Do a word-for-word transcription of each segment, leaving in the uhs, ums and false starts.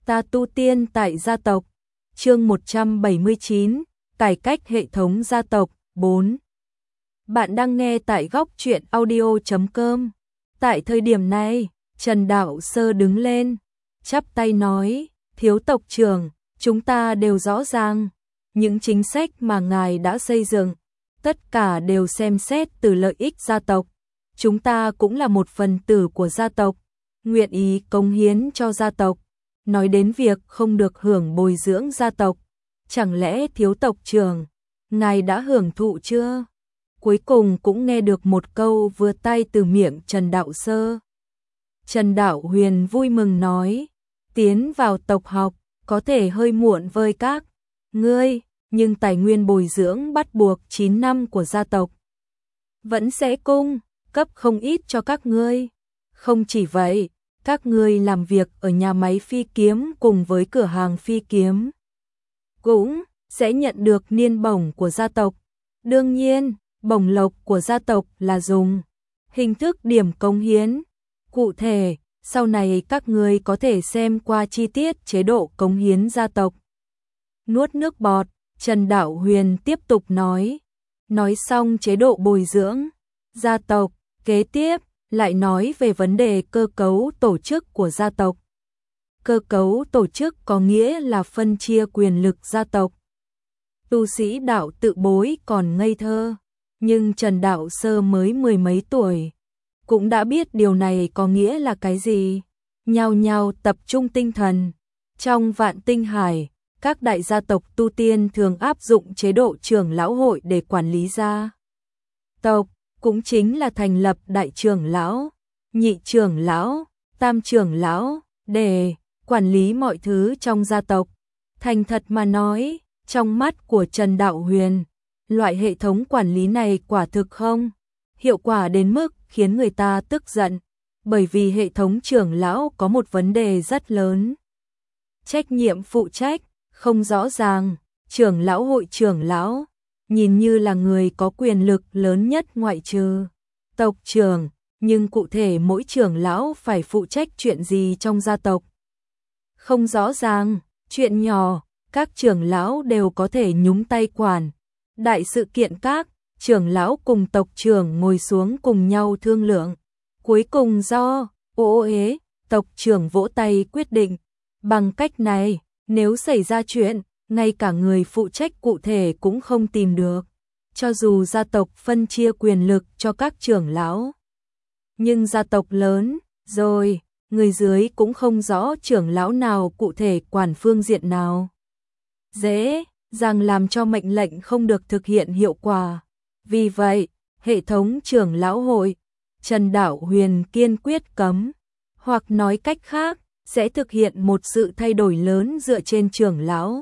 Ta tu tiên tại gia tộc. Chương một trăm bảy mươi chín, cải cách hệ thống gia tộc. bốn. Bạn đang nghe tại góc truyện audio chấm com. Tại thời điểm này, Trần Đạo Sơ đứng lên, chắp tay nói, thiếu tộc trưởng, chúng ta đều rõ ràng, những chính sách mà ngài đã xây dựng, tất cả đều xem xét từ lợi ích gia tộc. Chúng ta cũng là một phần tử của gia tộc, nguyện ý cống hiến cho gia tộc. Nói đến việc không được hưởng bồi dưỡng gia tộc, chẳng lẽ thiếu tộc trưởng, ngài đã hưởng thụ chưa? Cuối cùng cũng nghe được một câu vừa tay từ miệng Trần Đạo Sơ. Trần Đạo Huyền vui mừng nói, tiến vào tộc học, có thể hơi muộn với các ngươi, nhưng tài nguyên bồi dưỡng bắt buộc chín năm của gia tộc vẫn sẽ cung cấp không ít cho các ngươi. Không chỉ vậy, các ngươi làm việc ở nhà máy phi kiếm cùng với cửa hàng phi kiếm cũng sẽ nhận được niên bổng của gia tộc. Đương nhiên, bổng lộc của gia tộc là dùng hình thức điểm cống hiến. Cụ thể, sau này các ngươi có thể xem qua chi tiết chế độ cống hiến gia tộc. Nuốt nước bọt, Trần Đạo Huyền tiếp tục nói. Nói xong chế độ bồi dưỡng gia tộc, kế tiếp lại nói về vấn đề cơ cấu tổ chức của gia tộc. Cơ cấu tổ chức có nghĩa là phân chia quyền lực gia tộc. Tu sĩ đạo tự bối còn ngây thơ, nhưng Trần Đạo Sơ mới mười mấy tuổi, cũng đã biết điều này có nghĩa là cái gì. Nhao nhao tập trung tinh thần. Trong Vạn Tinh Hải, các đại gia tộc tu tiên thường áp dụng chế độ trưởng lão hội để quản lý gia tộc, cũng chính là thành lập đại trưởng lão, nhị trưởng lão, tam trưởng lão để quản lý mọi thứ trong gia tộc. Thành thật mà nói, trong mắt của Trần Đạo Huyền, loại hệ thống quản lý này quả thực không hiệu quả đến mức khiến người ta tức giận, bởi vì hệ thống trưởng lão có một vấn đề rất lớn. Trách nhiệm phụ trách không rõ ràng. Trưởng lão hội trưởng lão nhìn như là người có quyền lực lớn nhất ngoại trừ tộc trưởng, nhưng cụ thể mỗi trưởng lão phải phụ trách chuyện gì trong gia tộc không rõ ràng. Chuyện nhỏ, các trưởng lão đều có thể nhúng tay quản. Đại sự kiện các trưởng lão cùng tộc trưởng ngồi xuống cùng nhau thương lượng. Cuối cùng do ô ế, tộc trưởng vỗ tay quyết định. Bằng cách này, nếu xảy ra chuyện, ngay cả người phụ trách cụ thể cũng không tìm được. Cho dù gia tộc phân chia quyền lực cho các trưởng lão, nhưng gia tộc lớn rồi, người dưới cũng không rõ trưởng lão nào cụ thể quản phương diện nào. Dễ dàng làm cho mệnh lệnh không được thực hiện hiệu quả. Vì vậy, hệ thống trưởng lão hội, Trần Đạo Huyền kiên quyết cấm, hoặc nói cách khác, sẽ thực hiện một sự thay đổi lớn dựa trên trưởng lão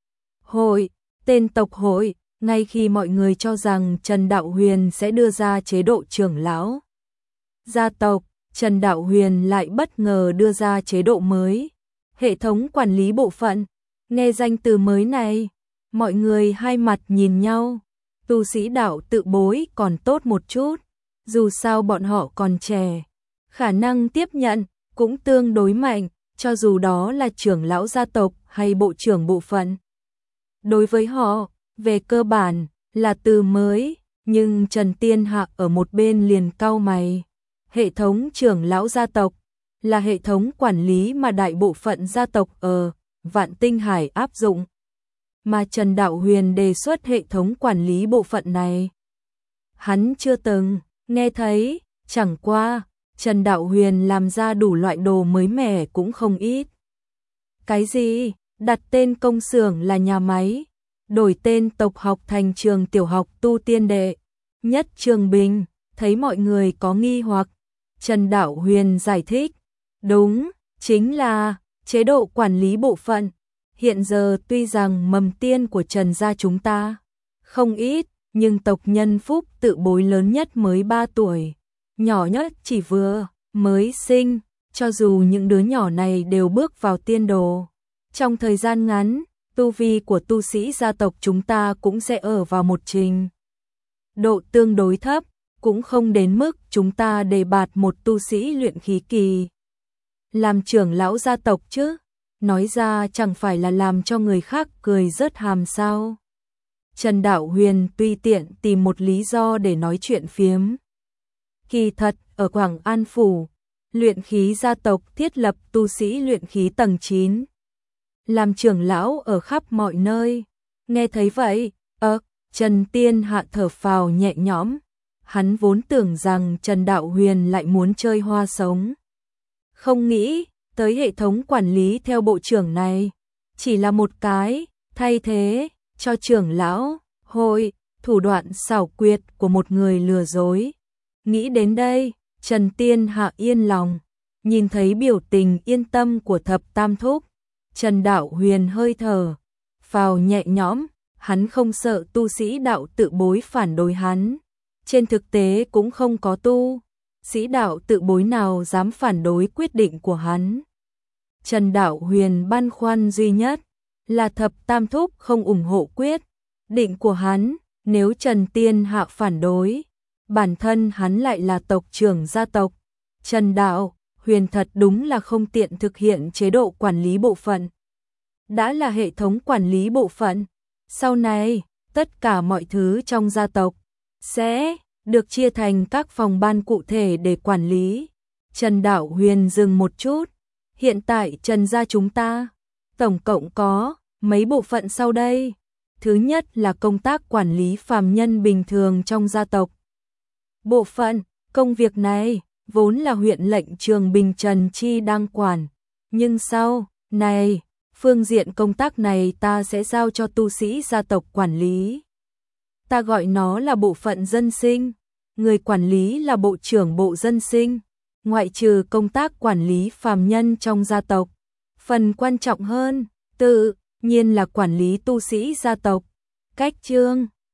hội, tên tộc hội. Ngay khi mọi người cho rằng Trần Đạo Huyền sẽ đưa ra chế độ trưởng lão gia tộc, Trần Đạo Huyền lại bất ngờ đưa ra chế độ mới, hệ thống quản lý bộ phận. Nghe danh từ mới này, mọi người hai mặt nhìn nhau. Tu sĩ đạo tự bối còn tốt một chút, dù sao bọn họ còn trẻ, khả năng tiếp nhận cũng tương đối mạnh, cho dù đó là trưởng lão gia tộc hay bộ trưởng bộ phận. Đối với họ, về cơ bản là từ mới, nhưng Trần Tiên Hạ ở một bên liền cau mày. Hệ thống trưởng lão gia tộc là hệ thống quản lý mà đại bộ phận gia tộc ở Vạn Tinh Hải áp dụng, mà Trần Đạo Huyền đề xuất hệ thống quản lý bộ phận này, hắn chưa từng nghe thấy. Chẳng qua, Trần Đạo Huyền làm ra đủ loại đồ mới mẻ cũng không ít. Cái gì? Đặt tên công xưởng là nhà máy, đổi tên tộc học thành trường tiểu học tu tiên đệ nhất Trường Bình. Thấy mọi người có nghi hoặc, Trần Đạo Huyền giải thích, đúng, chính là chế độ quản lý bộ phận. Hiện giờ tuy rằng mầm tiên của Trần gia chúng ta không ít, nhưng tộc nhân phúc tự bối lớn nhất mới ba tuổi, nhỏ nhất chỉ vừa mới sinh. Cho dù những đứa nhỏ này đều bước vào tiên đồ, trong thời gian ngắn, tu vi của tu sĩ gia tộc chúng ta cũng sẽ ở vào một trình độ tương đối thấp, cũng không đến mức chúng ta đề bạt một tu sĩ luyện khí kỳ làm trưởng lão gia tộc chứ. nói ra chẳng phải là làm cho người khác cười rớt hàm sao. Trần Đạo Huyền tùy tiện tìm một lý do để nói chuyện phiếm. Kỳ thật, ở Quảng An Phủ, luyện khí gia tộc thiết lập tu sĩ luyện khí tầng chín. Làm trưởng lão ở khắp mọi nơi. Nghe thấy vậy, ơ, Trần Tiên Hạ thở phào nhẹ nhõm. Hắn vốn tưởng rằng Trần Đạo Huyền lại muốn chơi hoa sống. Không nghĩ tới hệ thống quản lý theo bộ trưởng này. Chỉ là một cái, thay thế, cho trưởng lão, hội, thủ đoạn xảo quyệt của một người lừa dối. Nghĩ đến đây, Trần Tiên Hạ yên lòng. Nhìn thấy biểu tình yên tâm của thập tam thúc. Trần Đạo Huyền hơi thở phào nhẹ nhõm, hắn không sợ tu sĩ đạo tự bối phản đối hắn. Trên thực tế cũng không có tu sĩ đạo tự bối nào dám phản đối quyết định của hắn. Trần Đạo Huyền băn khoăn duy nhất là thập tam thúc không ủng hộ quyết định của hắn. Nếu Trần Tiên Hạ phản đối, bản thân hắn lại là tộc trưởng gia tộc. Trần Đạo Huyền thật đúng là không tiện thực hiện chế độ quản lý bộ phận. Đã là hệ thống quản lý bộ phận, sau này, tất cả mọi thứ trong gia tộc sẽ được chia thành các phòng ban cụ thể để quản lý. Trần Đạo Huyền dừng một chút. Hiện tại Trần gia chúng ta, tổng cộng có mấy bộ phận sau đây. Thứ nhất là công tác quản lý phàm nhân bình thường trong gia tộc. Bộ phận, công việc này, vốn là huyện lệnh Trường Bình Trần Chi đang quản. Nhưng sau này, phương diện công tác này ta sẽ giao cho tu sĩ gia tộc quản lý. Ta gọi nó là bộ phận dân sinh. Người quản lý là bộ trưởng bộ dân sinh. Ngoại trừ công tác quản lý phàm nhân trong gia tộc, phần quan trọng hơn, tự nhiên là quản lý tu sĩ gia tộc. Cách chương